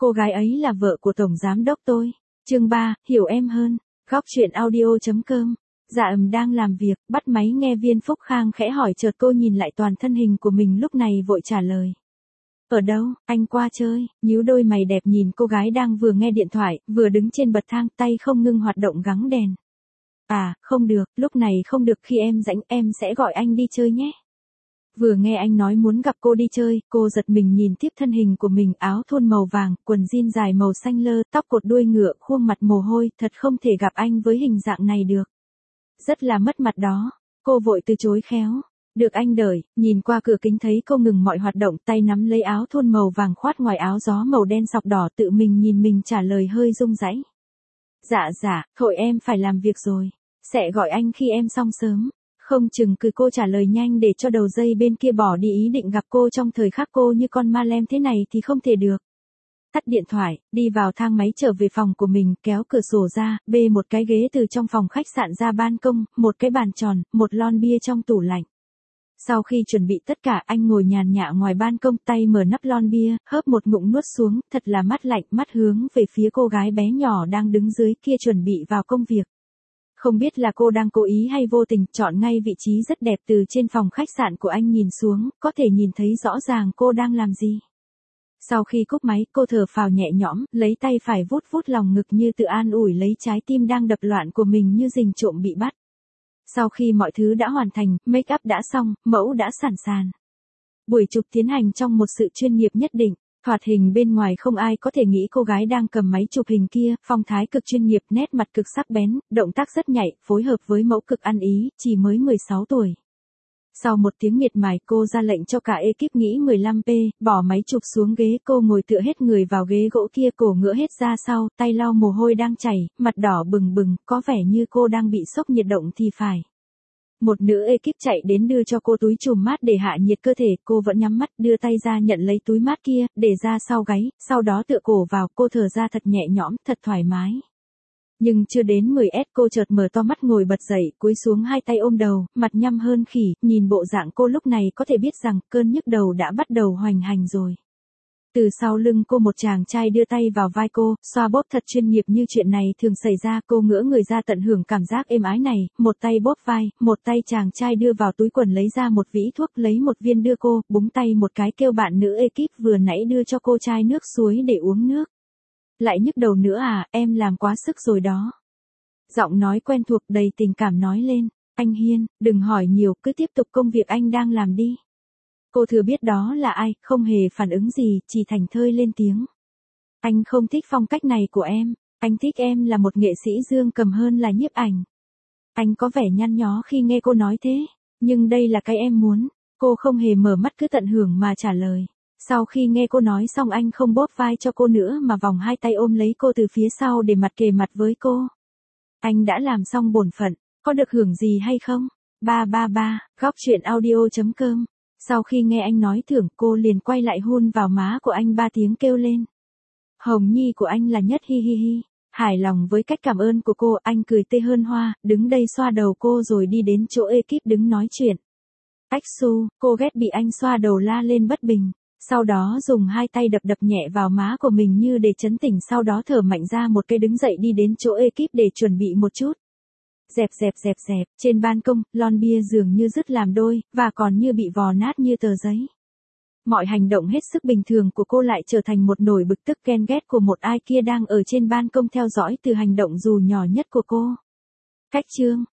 Cô gái ấy là vợ của tổng giám đốc tôi. Chương 3, hiểu em hơn. Góc chuyện audio.com. Dạ đang làm việc, bắt máy nghe Viên Phúc Khang khẽ hỏi, chợt cô nhìn lại toàn thân hình của mình lúc này vội trả lời. Ở đâu, anh qua chơi. Nhíu đôi mày đẹp nhìn cô gái đang vừa nghe điện thoại, vừa đứng trên bậc thang, tay không ngưng hoạt động gắng đèn. À, không được, lúc này không được, khi em rảnh em sẽ gọi anh đi chơi nhé. Vừa nghe anh nói muốn gặp cô đi chơi, cô giật mình nhìn tiếp thân hình của mình, áo thun màu vàng, quần jean dài màu xanh lơ, tóc cột đuôi ngựa, khuôn mặt mồ hôi, thật không thể gặp anh với hình dạng này được. Rất là mất mặt đó. Cô vội từ chối khéo. Được anh đợi, nhìn qua cửa kính thấy cô ngừng mọi hoạt động, tay nắm lấy áo thun màu vàng khoát ngoài áo gió màu đen sọc đỏ, tự mình nhìn mình trả lời hơi rung rãy. Dạ, thôi em phải làm việc rồi. Sẽ gọi anh khi em xong sớm. Không chừng cô trả lời nhanh để cho đầu dây bên kia bỏ đi ý định gặp cô trong thời khắc cô như con ma lem thế này thì không thể được. Tắt điện thoại, đi vào thang máy trở về phòng của mình, kéo cửa sổ ra, bê một cái ghế từ trong phòng khách sạn ra ban công, một cái bàn tròn, một lon bia trong tủ lạnh. Sau khi chuẩn bị tất cả, anh ngồi nhàn nhã ngoài ban công, tay mở nắp lon bia, hớp một ngụm nuốt xuống, thật là mát lạnh, mắt hướng về phía cô gái bé nhỏ đang đứng dưới kia chuẩn bị vào công việc. Không biết là cô đang cố ý hay vô tình, chọn ngay vị trí rất đẹp từ trên phòng khách sạn của anh nhìn xuống, có thể nhìn thấy rõ ràng cô đang làm gì. Sau khi cúp máy, cô thở phào nhẹ nhõm, lấy tay phải vuốt vuốt lòng ngực như tự an ủi lấy trái tim đang đập loạn của mình như rình trộm bị bắt. Sau khi mọi thứ đã hoàn thành, make up đã xong, mẫu đã sẵn sàng. Buổi chụp tiến hành trong một sự chuyên nghiệp nhất định. Thoạt hình bên ngoài không ai có thể nghĩ cô gái đang cầm máy chụp hình kia, phong thái cực chuyên nghiệp, nét mặt cực sắc bén, động tác rất nhạy, phối hợp với mẫu cực ăn ý, chỉ mới 16 tuổi. Sau một tiếng miệt mài, cô ra lệnh cho cả ekip nghĩ 15p, bỏ máy chụp xuống ghế, cô ngồi tựa hết người vào ghế gỗ kia, cổ ngửa hết ra sau, tay lau mồ hôi đang chảy, mặt đỏ bừng bừng, có vẻ như cô đang bị sốc nhiệt độ thì phải. Một nữ ekip chạy đến đưa cho cô túi chùm mát để hạ nhiệt cơ thể, cô vẫn nhắm mắt, đưa tay ra nhận lấy túi mát kia, để ra sau gáy, sau đó tựa cổ vào, cô thở ra thật nhẹ nhõm, thật thoải mái. Nhưng chưa đến 10s cô chợt mở to mắt ngồi bật dậy, cúi xuống hai tay ôm đầu, mặt nhăm hơn khỉ, nhìn bộ dạng cô lúc này có thể biết rằng cơn nhức đầu đã bắt đầu hoành hành rồi. Từ sau lưng cô một chàng trai đưa tay vào vai cô, xoa bóp thật chuyên nghiệp như chuyện này thường xảy ra, cô ngỡ người ra tận hưởng cảm giác êm ái này, một tay bóp vai, một tay chàng trai đưa vào túi quần lấy ra một vỉ thuốc, lấy một viên đưa cô, búng tay một cái kêu bạn nữ ekip vừa nãy đưa cho cô chai nước suối để uống nước. Lại nhức đầu nữa à, em làm quá sức rồi đó. Giọng nói quen thuộc đầy tình cảm nói lên, anh Hiên, đừng hỏi nhiều, cứ tiếp tục công việc anh đang làm đi. Cô thừa biết đó là ai, không hề phản ứng gì, chỉ thảnh thơi lên tiếng. Anh không thích phong cách này của em, anh thích em là một nghệ sĩ dương cầm hơn là nhiếp ảnh. Anh có vẻ nhăn nhó khi nghe cô nói thế, nhưng đây là cái em muốn. Cô không hề mở mắt cứ tận hưởng mà trả lời. Sau khi nghe cô nói xong anh không bóp vai cho cô nữa mà vòng hai tay ôm lấy cô từ phía sau để mặt kề mặt với cô. Anh đã làm xong bổn phận, có được hưởng gì hay không? 333, góc chuyện audio.com. Sau khi nghe anh nói thưởng, cô liền quay lại hôn vào má của anh 3 tiếng kêu lên. Hồng Nhi của anh là nhất, hi hi hi. Hài lòng với cách cảm ơn của cô, anh cười tê hơn hoa, đứng đây xoa đầu cô rồi đi đến chỗ ekip đứng nói chuyện. Ách su, cô ghét bị anh xoa đầu la lên bất bình. Sau đó dùng hai tay đập đập nhẹ vào má của mình như để trấn tĩnh, sau đó thở mạnh ra một cái đứng dậy đi đến chỗ ekip để chuẩn bị một chút. Dẹp, trên ban công, lon bia dường như dứt làm đôi, và còn như bị vò nát như tờ giấy. Mọi hành động hết sức bình thường của cô lại trở thành một nỗi bực tức ghen ghét của một ai kia đang ở trên ban công theo dõi từ hành động dù nhỏ nhất của cô. Cách chương.